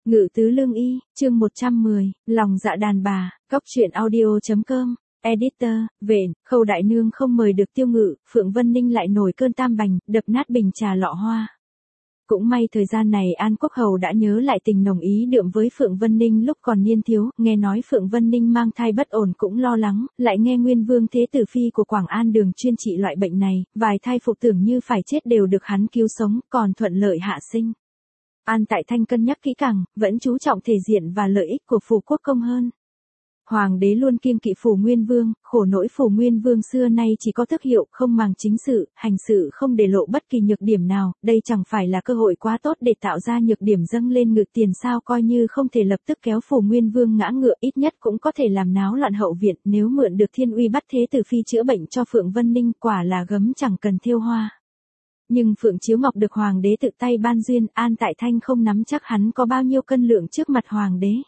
Ngự tứ lương y, chương 110, lòng dạ đàn bà, góc truyện audio.com, editor, vện, Khâu đại nương không mời được Tiêu Ngự, Phượng Vân Ninh lại nổi cơn tam bành, đập nát bình trà lọ hoa. Cũng may thời gian này An Quốc Hầu đã nhớ lại tình nồng ý đượm với Phượng Vân Ninh lúc còn niên thiếu, nghe nói Phượng Vân Ninh mang thai bất ổn cũng lo lắng, lại nghe Nguyên Vương Thế Tử Phi của Quảng An Đường chuyên trị loại bệnh này, vài thai phụ tưởng như phải chết đều được hắn cứu sống, còn thuận lợi hạ sinh. An Tại Thanh cân nhắc kỹ càng, vẫn chú trọng thể diện và lợi ích của phủ quốc công hơn. Hoàng đế luôn kiêng kỵ phủ Nguyên Vương, khổ nỗi phủ Nguyên Vương xưa nay chỉ có thức hiệu, không màng chính sự, hành sự không để lộ bất kỳ nhược điểm nào, đây chẳng phải là cơ hội quá tốt để tạo ra nhược điểm dâng lên ngự tiền sao, coi như không thể lập tức kéo phủ Nguyên Vương ngã ngựa, ít nhất cũng có thể làm náo loạn hậu viện, nếu mượn được thiên uy bắt Thế Tử Phi chữa bệnh cho Phượng Vân Ninh, quả là gấm chẳng cần thêu hoa. Nhưng Phượng Chiếu Ngọc được Hoàng đế tự tay ban duyên, An Tại Thanh không nắm chắc hắn có bao nhiêu cân lượng trước mặt Hoàng đế.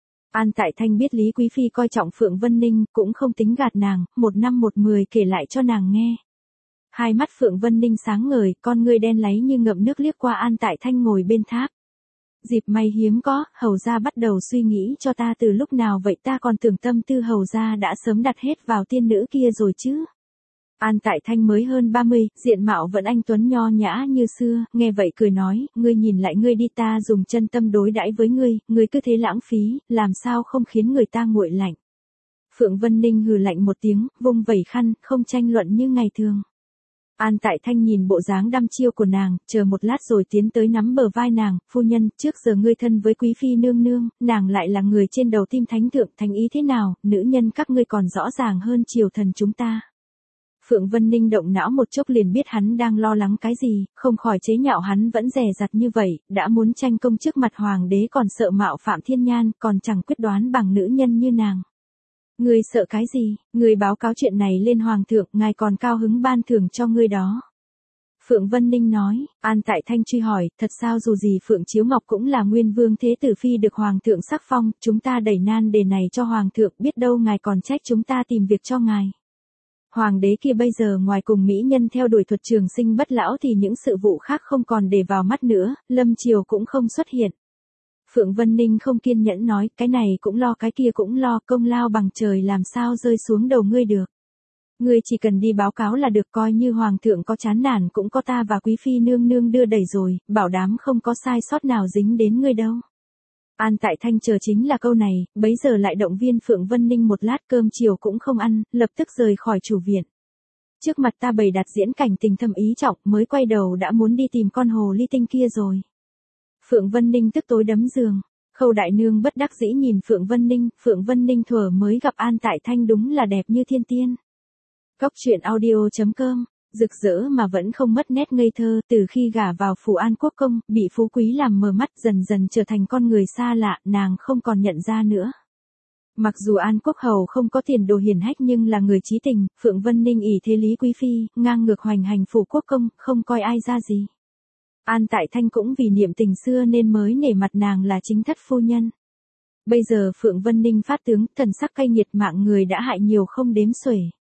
An Tại Thanh biết Lý Quý Phi coi trọng Phượng Vân Ninh, cũng không tính gạt nàng, 1 năm 1 mười kể lại cho nàng nghe. Hai mắt Phượng Vân Ninh sáng ngời, con ngươi đen láy như ngậm nước liếc qua An Tại Thanh ngồi bên tháp. Dịp may hiếm có, hầu gia bắt đầu suy nghĩ cho ta từ lúc nào vậy, ta còn tưởng tâm tư hầu gia đã sớm đặt hết vào tiên nữ kia rồi chứ. An Tại Thanh mới hơn 30, diện mạo vẫn anh tuấn nho nhã như xưa, nghe vậy cười nói, ngươi nhìn lại ngươi đi, ta dùng chân tâm đối đãi với ngươi cứ thế lãng phí, làm sao không khiến người ta nguội lạnh. Phượng Vân Ninh hừ lạnh một tiếng, vung vẩy khăn, không tranh luận như ngày thường. An Tại Thanh nhìn bộ dáng đăm chiêu của nàng, chờ một lát rồi tiến tới nắm bờ vai nàng, phu nhân, trước giờ ngươi thân với Quý Phi nương nương, nàng lại là người trên đầu tim thánh thượng, thánh ý thế nào, nữ nhân các ngươi còn rõ ràng hơn triều thần chúng ta. Phượng Vân Ninh động não một chốc liền biết hắn đang lo lắng cái gì, không khỏi chế nhạo hắn vẫn dè dặt như vậy, đã muốn tranh công trước mặt Hoàng đế còn sợ mạo phạm thiên nhan, còn chẳng quyết đoán bằng nữ nhân như nàng. Ngươi sợ cái gì, ngươi báo cáo chuyện này lên Hoàng thượng, ngài còn cao hứng ban thưởng cho ngươi đó. Phượng Vân Ninh nói, An Tại Thanh truy hỏi, thật sao, dù gì Phượng Chiếu Ngọc cũng là Nguyên Vương Thế Tử Phi được Hoàng thượng sắc phong, chúng ta đẩy nan đề này cho Hoàng thượng, biết đâu ngài còn trách chúng ta tìm việc cho ngài. Hoàng đế kia bây giờ ngoài cùng mỹ nhân theo đuổi thuật trường sinh bất lão thì những sự vụ khác không còn để vào mắt nữa, lâm triều cũng không xuất hiện. Phượng Vân Ninh không kiên nhẫn nói, cái này cũng lo cái kia cũng lo, công lao bằng trời làm sao rơi xuống đầu ngươi được. Ngươi chỉ cần đi báo cáo là được, coi như Hoàng thượng có chán nản cũng có ta và Quý Phi nương nương đưa đẩy rồi, bảo đảm không có sai sót nào dính đến ngươi đâu. An Tại Thanh chờ chính là câu này, bấy giờ lại động viên Phượng Vân Ninh một lát, cơm chiều cũng không ăn, lập tức rời khỏi chủ viện. Trước mặt ta bày đặt diễn cảnh tình thâm ý trọng, mới quay đầu đã muốn đi tìm con hồ ly tinh kia rồi. Phượng Vân Ninh tức tối đấm giường. Khâu đại nương bất đắc dĩ nhìn Phượng Vân Ninh thuở mới gặp An Tại Thanh đúng là đẹp như thiên tiên. Góc truyện audio.com, rực rỡ mà vẫn không mất nét ngây thơ, từ khi gả vào phủ An Quốc công, bị phú quý làm mờ mắt, dần dần trở thành con người xa lạ, nàng không còn nhận ra nữa. Mặc dù An Quốc hầu không có tiền đồ hiển hách nhưng là người trí tình, Phượng Vân Ninh ỷ thế Lý Quý Phi, ngang ngược hoành hành phủ quốc công, không coi ai ra gì. An Tại Thanh cũng vì niệm tình xưa nên mới nể mặt nàng là chính thất phu nhân. Bây giờ Phượng Vân Ninh phát tướng, thần sắc cay nghiệt, mạng người đã hại nhiều không đếm xuể.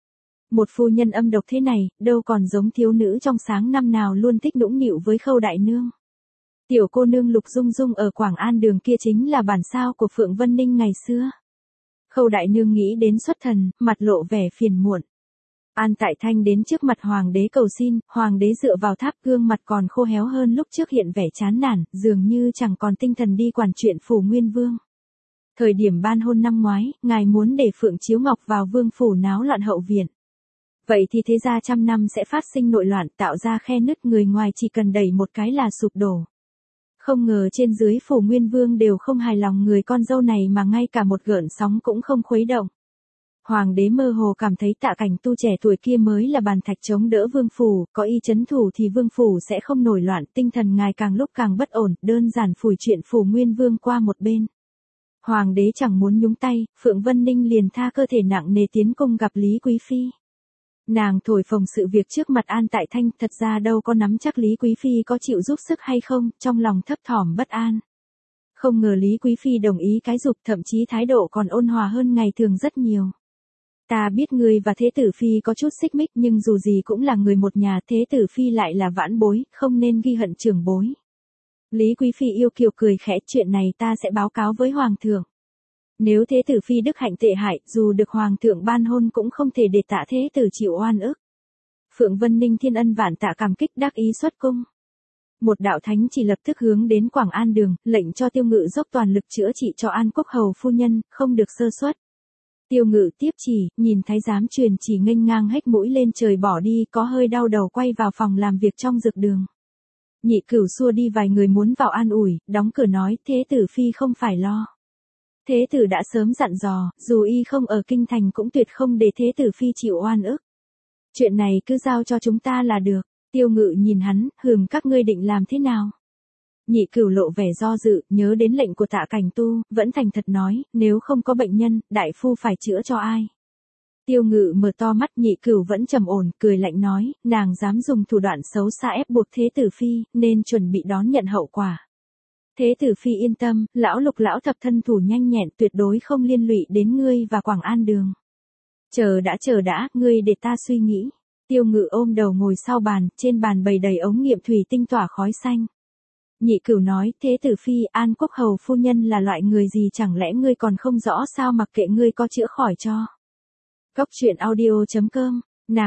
Một phu nhân âm độc thế này, đâu còn giống thiếu nữ trong sáng năm nào luôn thích nũng nịu với Khâu đại nương. Tiểu cô nương Lục Dung Dung ở Quảng An Đường kia chính là bản sao của Phượng Vân Ninh ngày xưa. Khâu đại nương nghĩ đến xuất thần, mặt lộ vẻ phiền muộn. An Tại Thanh đến trước mặt Hoàng đế cầu xin, Hoàng đế dựa vào tháp, gương mặt còn khô héo hơn lúc trước, hiện vẻ chán nản, dường như chẳng còn tinh thần đi quản chuyện phủ Nguyên Vương. Thời điểm ban hôn năm ngoái, ngài muốn để Phượng Chiếu Ngọc vào vương phủ náo loạn hậu viện. Vậy thì thế ra 100 năm sẽ phát sinh nội loạn, tạo ra khe nứt, người ngoài chỉ cần đẩy một cái là sụp đổ. Không ngờ trên dưới phủ Nguyên Vương đều không hài lòng người con dâu này mà ngay cả một gợn sóng cũng không khuấy động. Hoàng đế mơ hồ cảm thấy Tạ Cảnh Tu trẻ tuổi kia mới là bàn thạch chống đỡ vương phủ, có y trấn thủ thì vương phủ sẽ không nổi loạn, tinh thần ngài càng lúc càng bất ổn, đơn giản phủi chuyện phủ Nguyên Vương qua một bên. Hoàng đế chẳng muốn nhúng tay, Phượng Vân Ninh liền tha cơ thể nặng nề tiến cung gặp Lý Quý Phi. Nàng thổi phồng sự việc trước mặt An Tại Thanh, thật ra đâu có nắm chắc Lý Quý Phi có chịu giúp sức hay không, trong lòng thấp thỏm bất an. Không ngờ Lý Quý Phi đồng ý cái dục, thậm chí thái độ còn ôn hòa hơn ngày thường rất nhiều. Ta biết ngươi và Thế Tử Phi có chút xích mích nhưng dù gì cũng là người một nhà, Thế Tử Phi lại là vãn bối, không nên ghi hận trưởng bối. Lý Quý Phi yêu kiều cười khẽ, chuyện này ta sẽ báo cáo với Hoàng thượng. Nếu thế tử Phi đức hạnh tệ hại, dù được Hoàng thượng ban hôn cũng không thể để tạ thế tử chịu oan ức. Phượng Vân Ninh thiên ân vạn tạ cảm kích đắc ý xuất cung. Một đạo thánh chỉ lập tức hướng đến Quảng An đường, lệnh cho Tiêu Ngự dốc toàn lực chữa trị cho An Quốc hầu phu nhân, không được sơ suất. Tiêu Ngự tiếp chỉ, nhìn thái giám truyền chỉ nghênh ngang hếch mũi lên trời bỏ đi, có hơi đau đầu quay vào phòng làm việc trong dược đường. Nhị Cửu xua đi vài người muốn vào an ủi, đóng cửa nói, thế tử Phi không phải lo. Thế tử đã sớm dặn dò, dù y không ở kinh thành cũng tuyệt không để thế tử Phi chịu oan ức. Chuyện này cứ giao cho chúng ta là được. Tiêu Ngự nhìn hắn, hừm, các ngươi định làm thế nào? Nhị Cửu lộ vẻ do dự, nhớ đến lệnh của Tạ Cảnh Tu, vẫn thành thật nói, nếu không có bệnh nhân, đại phu phải chữa cho ai? Tiêu Ngự mở to mắt, Nhị Cửu vẫn trầm ổn, cười lạnh nói, nàng dám dùng thủ đoạn xấu xa ép buộc thế tử Phi, nên chuẩn bị đón nhận hậu quả. Thế tử Phi yên tâm, lão Lục lão thập thân thủ nhanh nhẹn, tuyệt đối không liên lụy đến ngươi và Quảng An đường. Chờ đã, ngươi để ta suy nghĩ. Tiêu Ngự ôm đầu ngồi sau bàn, trên bàn bày đầy ống nghiệm thủy tinh tỏa khói xanh. Nhị Cửu nói, thế tử Phi, An Quốc hầu phu nhân là loại người gì, chẳng lẽ ngươi còn không rõ sao, mặc kệ ngươi có chữa khỏi cho. Góc truyện audio.com,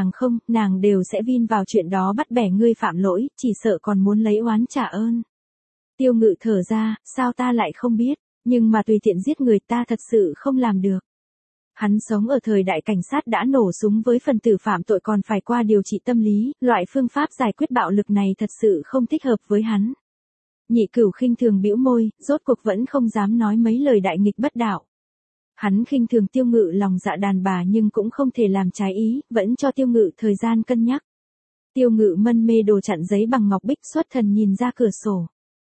nàng đều sẽ vin vào chuyện đó bắt bẻ ngươi phạm lỗi, chỉ sợ còn muốn lấy oán trả ơn. Tiêu Ngự thở ra, sao ta lại không biết, nhưng mà tùy tiện giết người ta thật sự không làm được. Hắn sống ở thời đại cảnh sát đã nổ súng với phần tử phạm tội còn phải qua điều trị tâm lý, loại phương pháp giải quyết bạo lực này thật sự không thích hợp với hắn. Nhị Cửu khinh thường bĩu môi, rốt cuộc vẫn không dám nói mấy lời đại nghịch bất đạo. Hắn khinh thường Tiêu Ngự lòng dạ đàn bà nhưng cũng không thể làm trái ý, vẫn cho Tiêu Ngự thời gian cân nhắc. Tiêu Ngự mân mê đồ chặn giấy bằng ngọc bích xuất thần nhìn ra cửa sổ.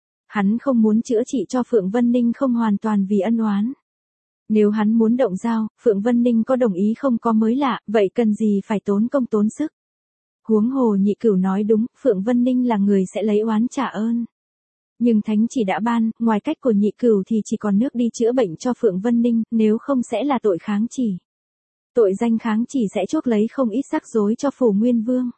Hắn không muốn chữa trị cho Phượng Vân Ninh không hoàn toàn vì ân oán. Nếu hắn muốn động dao, Phượng Vân Ninh có đồng ý không có mới lạ, vậy cần gì phải tốn công tốn sức. Huống hồ Nhị Cửu nói đúng, Phượng Vân Ninh là người sẽ lấy oán trả ơn. Nhưng thánh chỉ đã ban, ngoài cách của Nhị Cửu thì chỉ còn nước đi chữa bệnh cho Phượng Vân Ninh, nếu không sẽ là tội kháng chỉ. Tội danh kháng chỉ sẽ chuốc lấy không ít rắc rối cho Phủ Nguyên Vương.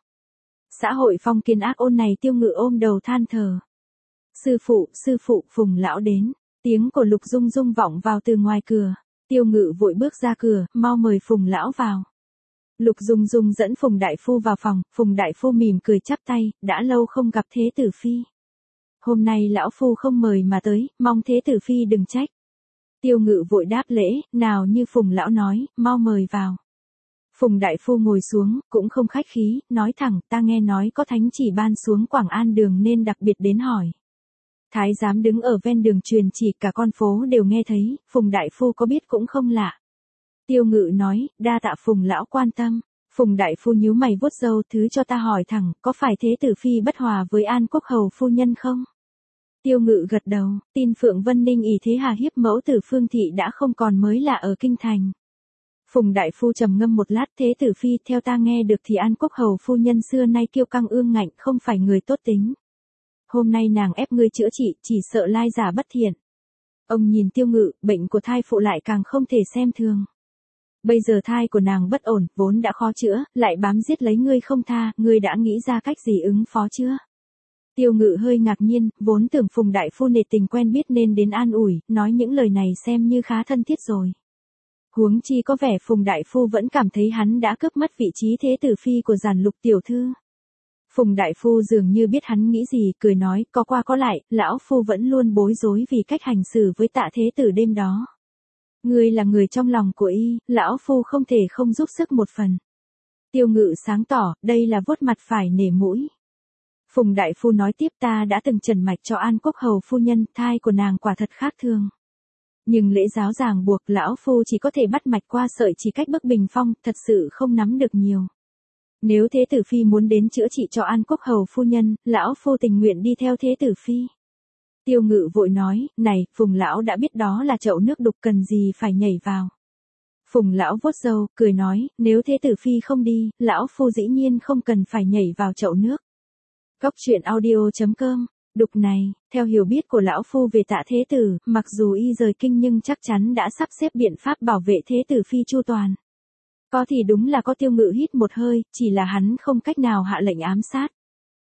Xã hội phong kiến ác ôn này, Tiêu Ngự ôm đầu than thở. Sư phụ, Phùng lão đến. Tiếng của Lục Dung Dung vọng vào từ ngoài cửa. Tiêu Ngự vội bước ra cửa, mau mời Phùng lão vào. Lục Dung Dung dẫn Phùng đại phu vào phòng, Phùng đại phu mỉm cười chắp tay, đã lâu không gặp thế tử Phi. Hôm nay lão phu không mời mà tới, mong thế tử Phi đừng trách. Tiêu Ngự vội đáp lễ, nào như Phùng lão nói, mau mời vào. Phùng đại phu ngồi xuống, cũng không khách khí, nói thẳng, ta nghe nói có thánh chỉ ban xuống Quảng An đường nên đặc biệt đến hỏi. Thái giám đứng ở ven đường truyền chỉ, cả con phố đều nghe thấy, Phùng đại phu có biết cũng không lạ. Tiêu Ngự nói, đa tạ Phùng lão quan tâm. Phùng đại phu nhíu mày vuốt râu, thứ cho ta hỏi thẳng, có phải thế tử Phi bất hòa với An Quốc hầu phu nhân không? Tiêu Ngự gật đầu, tin Phượng Vân Ninh ỷ thế hà hiếp mẫu tử Phương thị đã không còn mới lạ ở kinh thành. Phùng đại phu trầm ngâm một lát, thế tử Phi, theo ta nghe được thì An Quốc hầu phu nhân xưa nay kiêu căng ương ngạnh, không phải người tốt tính. Hôm nay nàng ép ngươi chữa trị, chỉ sợ lai giả bất thiện. Ông nhìn Tiêu Ngự, bệnh của thai phụ lại càng không thể xem thường. Bây giờ thai của nàng bất ổn, vốn đã khó chữa, lại bám giết lấy ngươi không tha, ngươi đã nghĩ ra cách gì ứng phó chưa? Tiêu Ngự hơi ngạc nhiên, vốn tưởng Phùng đại phu nể tình quen biết nên đến an ủi, nói những lời này xem như khá thân thiết rồi. Huống chi có vẻ Phùng đại phu vẫn cảm thấy hắn đã cướp mất vị trí thế tử Phi của Giản Lục tiểu thư. Phùng đại phu dường như biết hắn nghĩ gì, cười nói, có qua có lại, lão phu vẫn luôn bối rối vì cách hành xử với Tạ thế tử đêm đó. Ngươi là người trong lòng của y, lão phu không thể không giúp sức một phần. Tiêu Ngự sáng tỏ, đây là vuốt mặt phải nể mũi. Phùng đại phu nói tiếp, ta đã từng trần mạch cho An Quốc hầu phu nhân, thai của nàng quả thật khác thường. Nhưng lễ giáo ràng buộc, lão phu chỉ có thể bắt mạch qua sợi chỉ cách bức bình phong, thật sự không nắm được nhiều. Nếu thế tử Phi muốn đến chữa trị cho An Quốc hầu phu nhân, lão phu tình nguyện đi theo thế tử Phi. Tiêu Ngự vội nói, này, Phùng lão đã biết đó là chậu nước đục, cần gì phải nhảy vào. Phùng lão vuốt râu, cười nói, nếu thế tử Phi không đi, lão phu dĩ nhiên không cần phải nhảy vào chậu nước. Góc truyện audio.com, đục này, theo hiểu biết của lão phu về Tạ thế tử, mặc dù y rời kinh nhưng chắc chắn đã sắp xếp biện pháp bảo vệ thế tử Phi chu toàn. Có thì đúng là có. Tiêu Ngự hít một hơi, chỉ là hắn không cách nào hạ lệnh ám sát.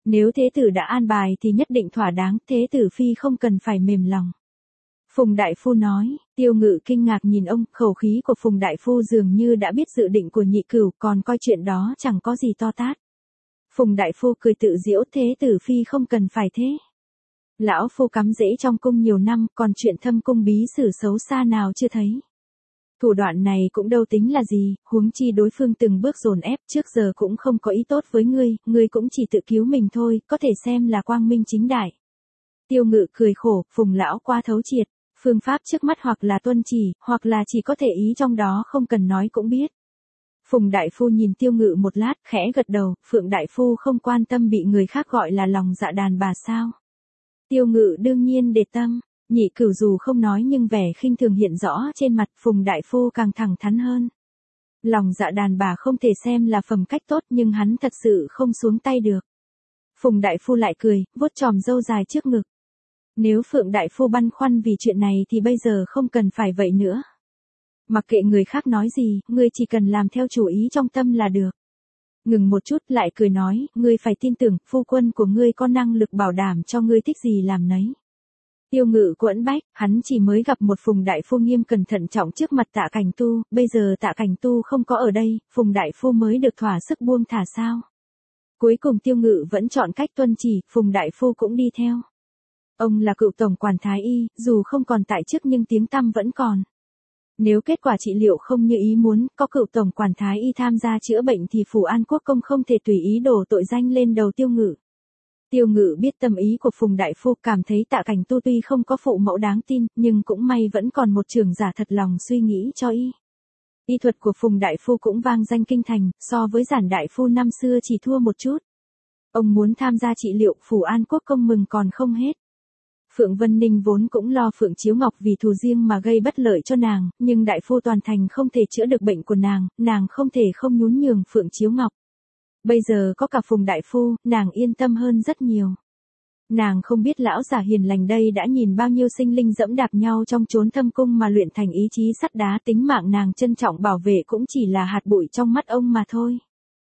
Nếu thế tử đã an bài thì nhất định thỏa đáng, thế tử phi không cần phải mềm lòng. Phùng đại phu nói, Tiêu Ngự kinh ngạc nhìn ông, khẩu khí của Phùng đại phu dường như đã biết dự định của Nhị Cửu, còn coi chuyện đó chẳng có gì to tát. Phùng đại phu cười tự giễu, thế tử phi không cần phải thế. Lão phu cắm rễ trong cung nhiều năm, còn chuyện thâm cung bí sử xấu xa nào chưa thấy. Thủ đoạn này cũng đâu tính là gì, huống chi đối phương từng bước dồn ép, trước giờ cũng không có ý tốt với ngươi cũng chỉ tự cứu mình thôi, có thể xem là quang minh chính đại. Tiêu Ngự cười khổ, Phùng lão qua thấu triệt, phương pháp trước mắt hoặc là tuân chỉ, hoặc là chỉ có thể ý trong đó không cần nói cũng biết. Phùng đại phu nhìn Tiêu Ngự một lát, khẽ gật đầu, Phượng đại phu không quan tâm bị người khác gọi là lòng dạ đàn bà sao. Tiêu Ngự đương nhiên để tâm, Nhị Cửu dù không nói nhưng vẻ khinh thường hiện rõ trên mặt, Phùng đại phu càng thẳng thắn hơn. Lòng dạ đàn bà không thể xem là phẩm cách tốt nhưng hắn thật sự không xuống tay được. Phùng đại phu lại cười, vuốt chòm râu dài trước ngực. Nếu Phượng đại phu băn khoăn vì chuyện này thì bây giờ không cần phải vậy nữa. Mặc kệ người khác nói gì, ngươi chỉ cần làm theo chủ ý trong tâm là được. Ngừng một chút lại cười nói, ngươi phải tin tưởng, phu quân của ngươi có năng lực bảo đảm cho ngươi thích gì làm nấy. Tiêu Ngự quẫn bách, hắn chỉ mới gặp một Phùng đại phu nghiêm cẩn thận trọng trước mặt Tạ Cảnh Tu, bây giờ Tạ Cảnh Tu không có ở đây, Phùng đại phu mới được thỏa sức buông thả sao. Cuối cùng Tiêu Ngự vẫn chọn cách tuân chỉ, Phùng đại phu cũng đi theo. Ông là cựu tổng quản thái y, dù không còn tại chức nhưng tiếng tăm vẫn còn. Nếu kết quả trị liệu không như ý muốn, có cựu tổng quản thái y tham gia chữa bệnh thì Phủ An Quốc công không thể tùy ý đổ tội danh lên đầu Tiêu Ngự. Tiêu Ngự biết tâm ý của Phùng đại phu, cảm thấy Tạ Cảnh Tu tuy không có phụ mẫu đáng tin, nhưng cũng may vẫn còn một trưởng giả thật lòng suy nghĩ cho y. Y thuật của Phùng đại phu cũng vang danh kinh thành, so với Giản đại phu năm xưa chỉ thua một chút. Ông muốn tham gia trị liệu, Phủ An Quốc công mừng còn không hết. Phượng Vân Ninh vốn cũng lo Phượng Chiếu Ngọc vì thù riêng mà gây bất lợi cho nàng, nhưng đại phu toàn thành không thể chữa được bệnh của nàng không thể không nhún nhường Phượng Chiếu Ngọc. Bây giờ có cả Phùng đại phu, nàng yên tâm hơn rất nhiều. Nàng không biết lão già hiền lành đây đã nhìn bao nhiêu sinh linh dẫm đạp nhau trong chốn thâm cung mà luyện thành ý chí sắt đá, tính mạng nàng trân trọng bảo vệ cũng chỉ là hạt bụi trong mắt ông mà thôi.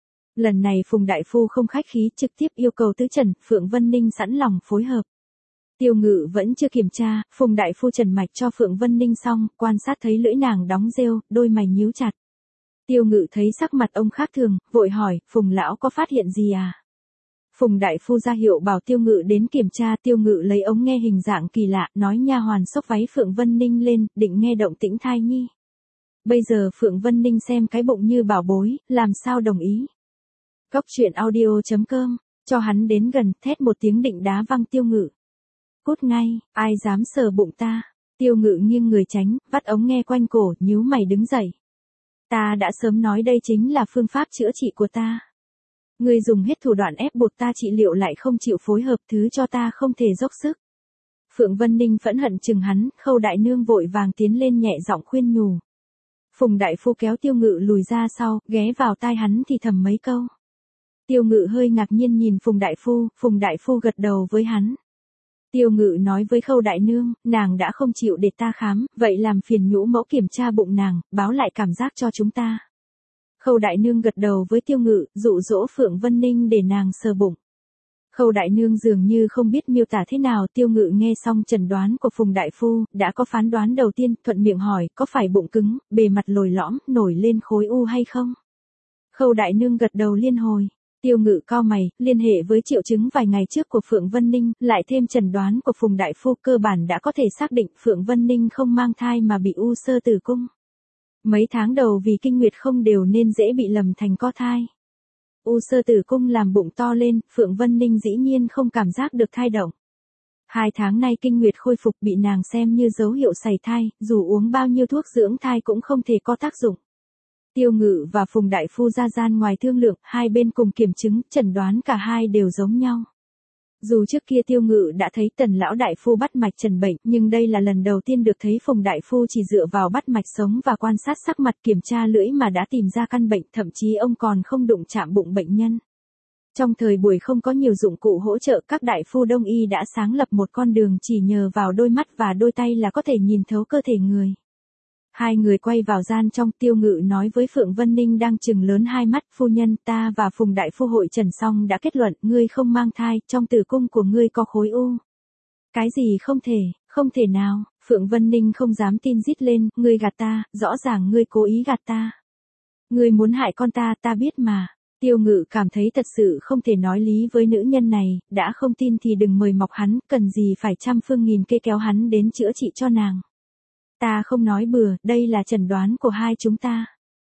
Lần này Phùng đại phu không khách khí, trực tiếp yêu cầu tứ trần, Phượng Vân Ninh sẵn lòng phối hợp. Tiêu Ngự vẫn chưa kiểm tra, Phùng đại phu trần mạch cho Phượng Vân Ninh xong, quan sát thấy lưỡi nàng đóng rêu, đôi mày nhíu chặt. Tiêu Ngự thấy sắc mặt ông khác thường, vội hỏi, Phùng lão có phát hiện gì à? Phùng đại phu ra hiệu bảo Tiêu Ngự đến kiểm tra, Tiêu Ngự lấy ống nghe hình dạng kỳ lạ, nói nha hoàn xốc váy Phượng Vân Ninh lên, định nghe động tĩnh thai nhi. Bây giờ Phượng Vân Ninh xem cái bụng như bảo bối, làm sao đồng ý? Cóc truyện audio.com, cho hắn đến gần, thét một tiếng định đá văng Tiêu Ngự. Cút ngay, ai dám sờ bụng ta? Tiêu Ngự nghiêng người tránh, vắt ống nghe quanh cổ, nhíu mày đứng dậy. Ta đã sớm nói đây chính là phương pháp chữa trị của ta. Ngươi dùng hết thủ đoạn ép buộc ta trị liệu lại không chịu phối hợp, thứ cho ta không thể dốc sức. Phượng Vân Ninh phẫn hận chừng hắn, Khâu đại nương vội vàng tiến lên nhẹ giọng khuyên nhủ. Phùng đại phu kéo Tiêu Ngự lùi ra sau, ghé vào tai hắn thì thầm mấy câu. Tiêu Ngự hơi ngạc nhiên nhìn Phùng đại phu gật đầu với hắn. Tiêu Ngự nói với Khâu đại nương, nàng đã không chịu để ta khám, vậy làm phiền nhũ mẫu kiểm tra bụng nàng, báo lại cảm giác cho chúng ta. Khâu đại nương gật đầu với Tiêu Ngự, dụ dỗ Phượng Vân Ninh để nàng sờ bụng. Khâu đại nương dường như không biết miêu tả thế nào, Tiêu Ngự nghe xong chẩn đoán của Phùng đại phu, đã có phán đoán đầu tiên, thuận miệng hỏi, có phải bụng cứng, bề mặt lồi lõm, nổi lên khối u hay không? Khâu đại nương gật đầu liên hồi. Tiêu Ngự cau mày, liên hệ với triệu chứng vài ngày trước của Phượng Vân Ninh, lại thêm chẩn đoán của Phùng đại phu, cơ bản đã có thể xác định Phượng Vân Ninh không mang thai mà bị u xơ tử cung. Mấy tháng đầu vì kinh nguyệt không đều nên dễ bị lầm thành có thai. U xơ tử cung làm bụng to lên, Phượng Vân Ninh dĩ nhiên không cảm giác được thai động. 2 tháng nay kinh nguyệt khôi phục bị nàng xem như dấu hiệu sảy thai, dù uống bao nhiêu thuốc dưỡng thai cũng không thể có tác dụng. Tiêu Ngự và Phùng đại phu ra gian ngoài thương lượng, hai bên cùng kiểm chứng, chẩn đoán cả hai đều giống nhau. Dù trước kia Tiêu Ngự đã thấy Tần lão đại phu bắt mạch trần bệnh, nhưng đây là lần đầu tiên được thấy Phùng đại phu chỉ dựa vào bắt mạch sống và quan sát sắc mặt kiểm tra lưỡi mà đã tìm ra căn bệnh, thậm chí ông còn không đụng chạm bụng bệnh nhân. Trong thời buổi không có nhiều dụng cụ hỗ trợ, các đại phu đông y đã sáng lập một con đường chỉ nhờ vào đôi mắt và đôi tay là có thể nhìn thấu cơ thể người. Hai người quay vào gian trong, Tiêu Ngự nói với Phượng Vân Ninh đang trừng lớn hai mắt, phu nhân, ta và Phùng đại phu hội trần xong đã kết luận, ngươi không mang thai, trong tử cung của ngươi có khối u. Cái gì không thể nào, Phượng Vân Ninh không dám tin rít lên, ngươi gạt ta, rõ ràng ngươi cố ý gạt ta. Ngươi muốn hại con ta, ta biết mà. Tiêu Ngự cảm thấy thật sự không thể nói lý với nữ nhân này, đã không tin thì đừng mời mọc hắn, cần gì phải trăm phương nghìn kế kéo hắn đến chữa trị cho nàng. Ta không nói bừa, đây là chẩn đoán của hai chúng ta.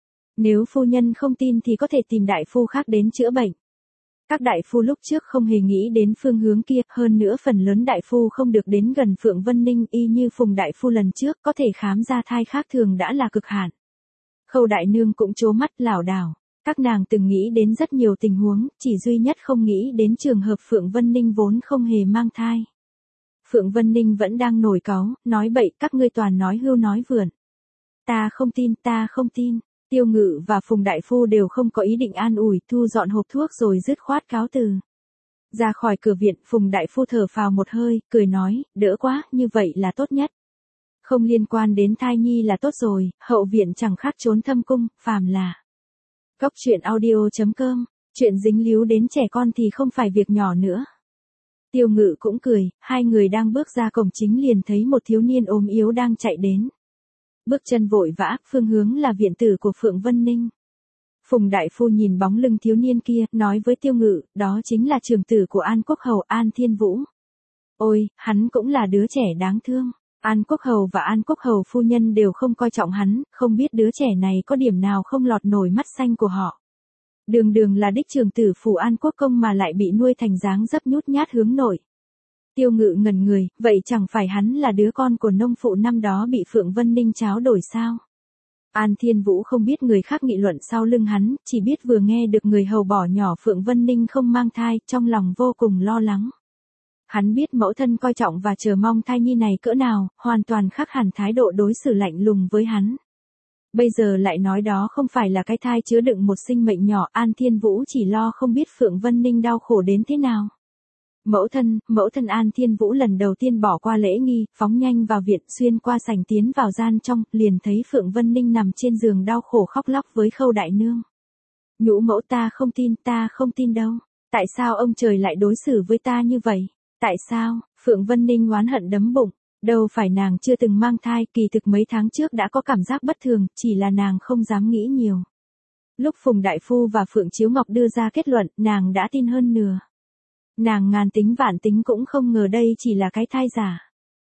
Nếu phu nhân không tin thì có thể tìm đại phu khác đến chữa bệnh. Các đại phu lúc trước không hề nghĩ đến phương hướng kia, hơn nữa phần lớn đại phu không được đến gần Phượng Vân Ninh, y như Phùng đại phu lần trước, có thể khám ra thai khác thường đã là cực hạn. Khâu đại nương cũng trố mắt lảo đảo. Các nàng từng nghĩ đến rất nhiều tình huống, chỉ duy nhất không nghĩ đến trường hợp Phượng Vân Ninh vốn không hề mang thai. Phượng Vân Ninh vẫn đang nổi cáu, nói bậy, các ngươi toàn nói hưu nói vượn. Ta không tin. Tiêu Ngự và Phùng đại phu đều không có ý định an ủi, thu dọn hộp thuốc rồi dứt khoát cáo từ. Ra khỏi cửa viện, Phùng đại phu thở phào một hơi, cười nói, đỡ quá, như vậy là tốt nhất. Không liên quan đến thai nhi là tốt rồi, hậu viện chẳng khác trốn thâm cung, phàm là. Cốc truyện audio.com, chuyện dính líu đến trẻ con thì không phải việc nhỏ nữa. Tiêu Ngự cũng cười, hai người đang bước ra cổng chính liền thấy một thiếu niên ốm yếu đang chạy đến. Bước chân vội vã, phương hướng là viện tử của Phượng Vân Ninh. Phùng đại phu nhìn bóng lưng thiếu niên kia, nói với Tiêu Ngự, đó chính là trưởng tử của An Quốc Hầu, An Thiên Vũ. Ôi, hắn cũng là đứa trẻ đáng thương. An Quốc Hầu và An Quốc Hầu phu nhân đều không coi trọng hắn, không biết đứa trẻ này có điểm nào không lọt nổi mắt xanh của họ. Đường là đích trưởng tử phủ An Quốc công mà lại bị nuôi thành dáng dấp nhút nhát hướng nội. Tiêu Ngự ngẩn người, vậy chẳng phải hắn là đứa con của nông phụ năm đó bị Phượng Vân Ninh tráo đổi sao? An Thiên Vũ không biết người khác nghị luận sau lưng hắn, chỉ biết vừa nghe được người hầu bỏ nhỏ Phượng Vân Ninh không mang thai, trong lòng vô cùng lo lắng. Hắn biết mẫu thân coi trọng và chờ mong thai nhi này cỡ nào, hoàn toàn khác hẳn thái độ đối xử lạnh lùng với hắn. Bây giờ lại nói đó không phải là cái thai chứa đựng một sinh mệnh nhỏ, An Thiên Vũ chỉ lo không biết Phượng Vân Ninh đau khổ đến thế nào. Mẫu thân An Thiên Vũ lần đầu tiên bỏ qua lễ nghi, phóng nhanh vào viện, xuyên qua sảnh tiến vào gian trong, liền thấy Phượng Vân Ninh nằm trên giường đau khổ khóc lóc với Khâu đại nương. Nhũ mẫu, ta không tin đâu. Tại sao ông trời lại đối xử với ta như vậy? Tại sao? Phượng Vân Ninh oán hận đấm bụng. Đâu phải nàng chưa từng mang thai, kỳ thực mấy tháng trước đã có cảm giác bất thường, chỉ là nàng không dám nghĩ nhiều. Lúc Phùng đại phu và Phượng Chiếu Ngọc đưa ra kết luận, nàng đã tin hơn nửa. Nàng ngàn tính vạn tính cũng không ngờ đây chỉ là cái thai giả.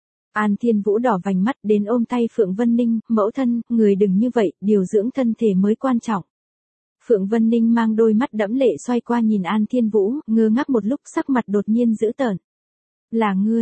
An Thiên Vũ đỏ vành mắt đến ôm tay Phượng Vân Ninh, mẫu thân, người đừng như vậy, điều dưỡng thân thể mới quan trọng. Phượng Vân Ninh mang đôi mắt đẫm lệ xoay qua nhìn An Thiên Vũ, ngơ ngác một lúc, sắc mặt đột nhiên dữ tợn. Là ngươi,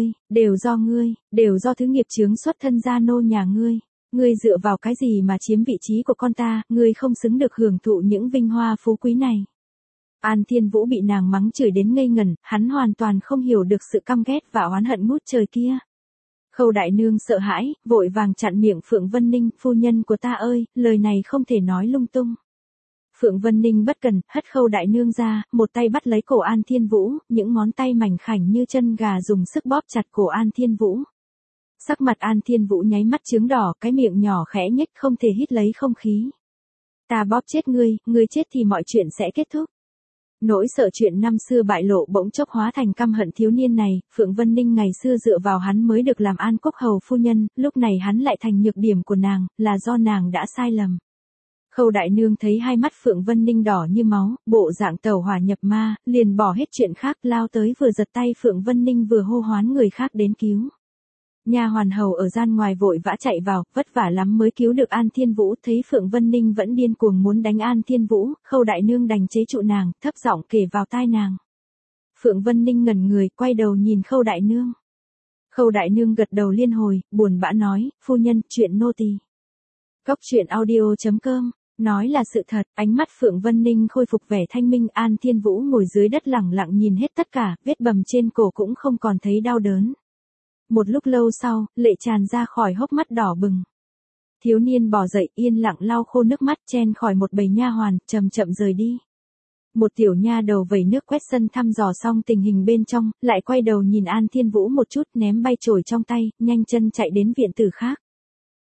đều do thứ nghiệp chướng xuất thân gia nô nhà ngươi. Ngươi dựa vào cái gì mà chiếm vị trí của con ta, ngươi không xứng được hưởng thụ những vinh hoa phú quý này. An Thiên Vũ bị nàng mắng chửi đến ngây ngẩn, hắn hoàn toàn không hiểu được sự căm ghét và oán hận ngút trời kia. Khâu đại nương sợ hãi, vội vàng chặn miệng Phượng Vân Ninh, phu nhân của ta ơi, lời này không thể nói lung tung. Phượng Vân Ninh bất cần, hất Khâu đại nương ra, một tay bắt lấy cổ An Thiên Vũ, những ngón tay mảnh khảnh như chân gà dùng sức bóp chặt cổ An Thiên Vũ. Sắc mặt An Thiên Vũ nháy mắt chướng đỏ, cái miệng nhỏ khẽ nhếch không thể hít lấy không khí. Ta bóp chết ngươi chết thì mọi chuyện sẽ kết thúc. Nỗi sợ chuyện năm xưa bại lộ bỗng chốc hóa thành căm hận thiếu niên này, Phượng Vân Ninh ngày xưa dựa vào hắn mới được làm An Quốc Hầu phu nhân, lúc này hắn lại thành nhược điểm của nàng, là do nàng đã sai lầm. Khâu đại nương thấy hai mắt Phượng Vân Ninh đỏ như máu, bộ dạng tẩu hỏa nhập ma, liền bỏ hết chuyện khác lao tới vừa giật tay Phượng Vân Ninh vừa hô hoán người khác đến cứu. Nha hoàn hầu ở gian ngoài vội vã chạy vào, vất vả lắm mới cứu được An Thiên Vũ, thấy Phượng Vân Ninh vẫn điên cuồng muốn đánh An Thiên Vũ, Khâu đại nương đành chế trụ nàng, thấp giọng kể vào tai nàng. Phượng Vân Ninh ngẩn người, quay đầu nhìn Khâu đại nương. Khâu đại nương gật đầu liên hồi, buồn bã nói, phu nhân, chuyện nô tỳ. Cốc truyện audio.com, nói là sự thật, ánh mắt Phượng Vân Ninh khôi phục vẻ thanh minh, An Thiên Vũ ngồi dưới đất lẳng lặng nhìn hết tất cả, vết bầm trên cổ cũng không còn thấy đau đớn. Một lúc lâu sau, lệ tràn ra khỏi hốc mắt đỏ bừng. Thiếu niên bò dậy, yên lặng lau khô nước mắt, chen khỏi một bầy nha hoàn, chậm chậm rời đi. Một tiểu nha đầu vẩy nước quét sân thăm dò xong tình hình bên trong, lại quay đầu nhìn An Thiên Vũ một chút, ném bay chổi trong tay, nhanh chân chạy đến viện tử khác.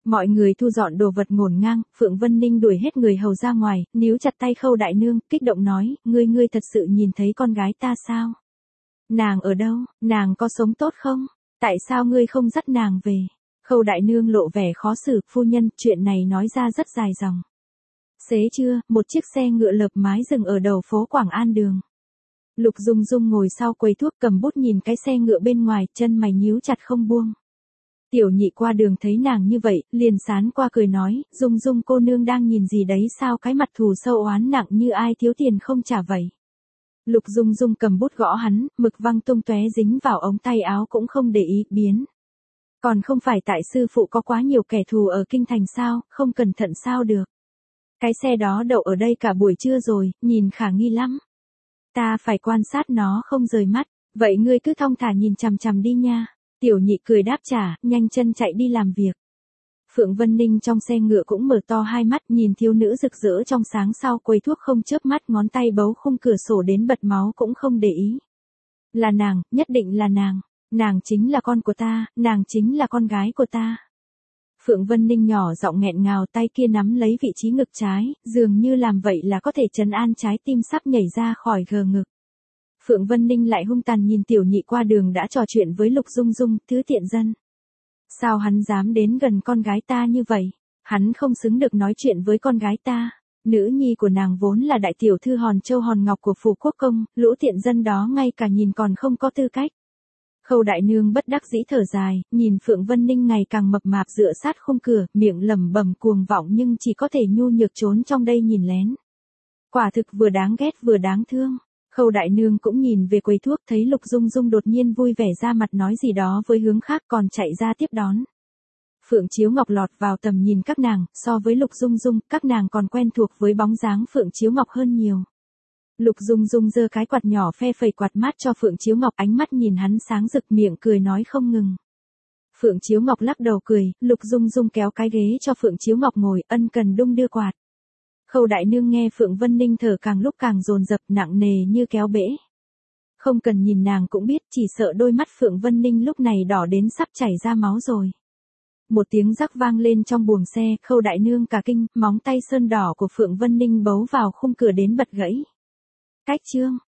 Mọi người thu dọn đồ vật ngổn ngang, Phượng Vân Ninh đuổi hết người hầu ra ngoài, níu chặt tay Khâu Đại Nương, kích động nói, ngươi thật sự nhìn thấy con gái ta sao? Nàng ở đâu, nàng có sống tốt không? Tại sao ngươi không dắt nàng về? Khâu Đại Nương lộ vẻ khó xử, phu nhân, chuyện này nói ra rất dài dòng. Xế trưa, một chiếc xe ngựa lợp mái dừng ở đầu phố Quảng An Đường. Lục Dung Dung ngồi sau quầy thuốc cầm bút nhìn cái xe ngựa bên ngoài, chân mày nhíu chặt không buông. Tiểu Nhị qua đường thấy nàng như vậy, liền sán qua cười nói, Dung Dung cô nương đang nhìn gì đấy, sao cái mặt thù sâu oán nặng như ai thiếu tiền không trả vậy. Lục Dung Dung cầm bút gõ hắn, mực văng tung tóe dính vào ống tay áo cũng không để ý, biến. Còn không phải tại sư phụ có quá nhiều kẻ thù ở kinh thành sao, không cẩn thận sao được. Cái xe đó đậu ở đây cả buổi trưa rồi, nhìn khả nghi lắm. Ta phải quan sát nó không rời mắt, vậy ngươi cứ thong thả nhìn chằm chằm đi nha. Tiểu Nhị cười đáp trả, nhanh chân chạy đi làm việc. Phượng Vân Ninh trong xe ngựa cũng mở to hai mắt nhìn thiếu nữ rực rỡ trong sáng sau quầy thuốc không chớp mắt, ngón tay bấu khung cửa sổ đến bật máu cũng không để ý. Là nàng, nhất định là nàng. Nàng chính là con của ta, nàng chính là con gái của ta. Phượng Vân Ninh nhỏ giọng nghẹn ngào, tay kia nắm lấy vị trí ngực trái, dường như làm vậy là có thể trấn an trái tim sắp nhảy ra khỏi gờ ngực. Phượng Vân Ninh lại hung tàn nhìn Tiểu Nhị qua đường đã trò chuyện với Lục Dung Dung, thứ tiện dân. Sao hắn dám đến gần con gái ta như vậy? Hắn không xứng được nói chuyện với con gái ta. Nữ nhi của nàng vốn là đại tiểu thư Hòn Châu Hòn Ngọc của phủ quốc công, lũ tiện dân đó ngay cả nhìn còn không có tư cách. Khâu Đại Nương bất đắc dĩ thở dài, nhìn Phượng Vân Ninh ngày càng mập mạp dựa sát khung cửa, miệng lẩm bẩm cuồng vọng nhưng chỉ có thể nhu nhược trốn trong đây nhìn lén. Quả thực vừa đáng ghét vừa đáng thương. Khâu Đại Nương cũng nhìn về quầy thuốc, thấy Lục Dung Dung đột nhiên vui vẻ ra mặt nói gì đó với hướng khác còn chạy ra tiếp đón. Phượng Chiếu Ngọc lọt vào tầm nhìn các nàng, so với Lục Dung Dung, các nàng còn quen thuộc với bóng dáng Phượng Chiếu Ngọc hơn nhiều. Lục Dung Dung giơ cái quạt nhỏ phe phẩy quạt mát cho Phượng Chiếu Ngọc, ánh mắt nhìn hắn sáng rực, miệng cười nói không ngừng. Phượng Chiếu Ngọc lắc đầu cười, Lục Dung Dung kéo cái ghế cho Phượng Chiếu Ngọc ngồi, ân cần đung đưa quạt. Khâu Đại Nương nghe Phượng Vân Ninh thở càng lúc càng dồn dập, nặng nề như kéo bể. Không cần nhìn nàng cũng biết, chỉ sợ đôi mắt Phượng Vân Ninh lúc này đỏ đến sắp chảy ra máu rồi. Một tiếng rắc vang lên trong buồng xe, Khâu Đại Nương cả kinh, móng tay sơn đỏ của Phượng Vân Ninh bấu vào khung cửa đến bật gãy. Cách chương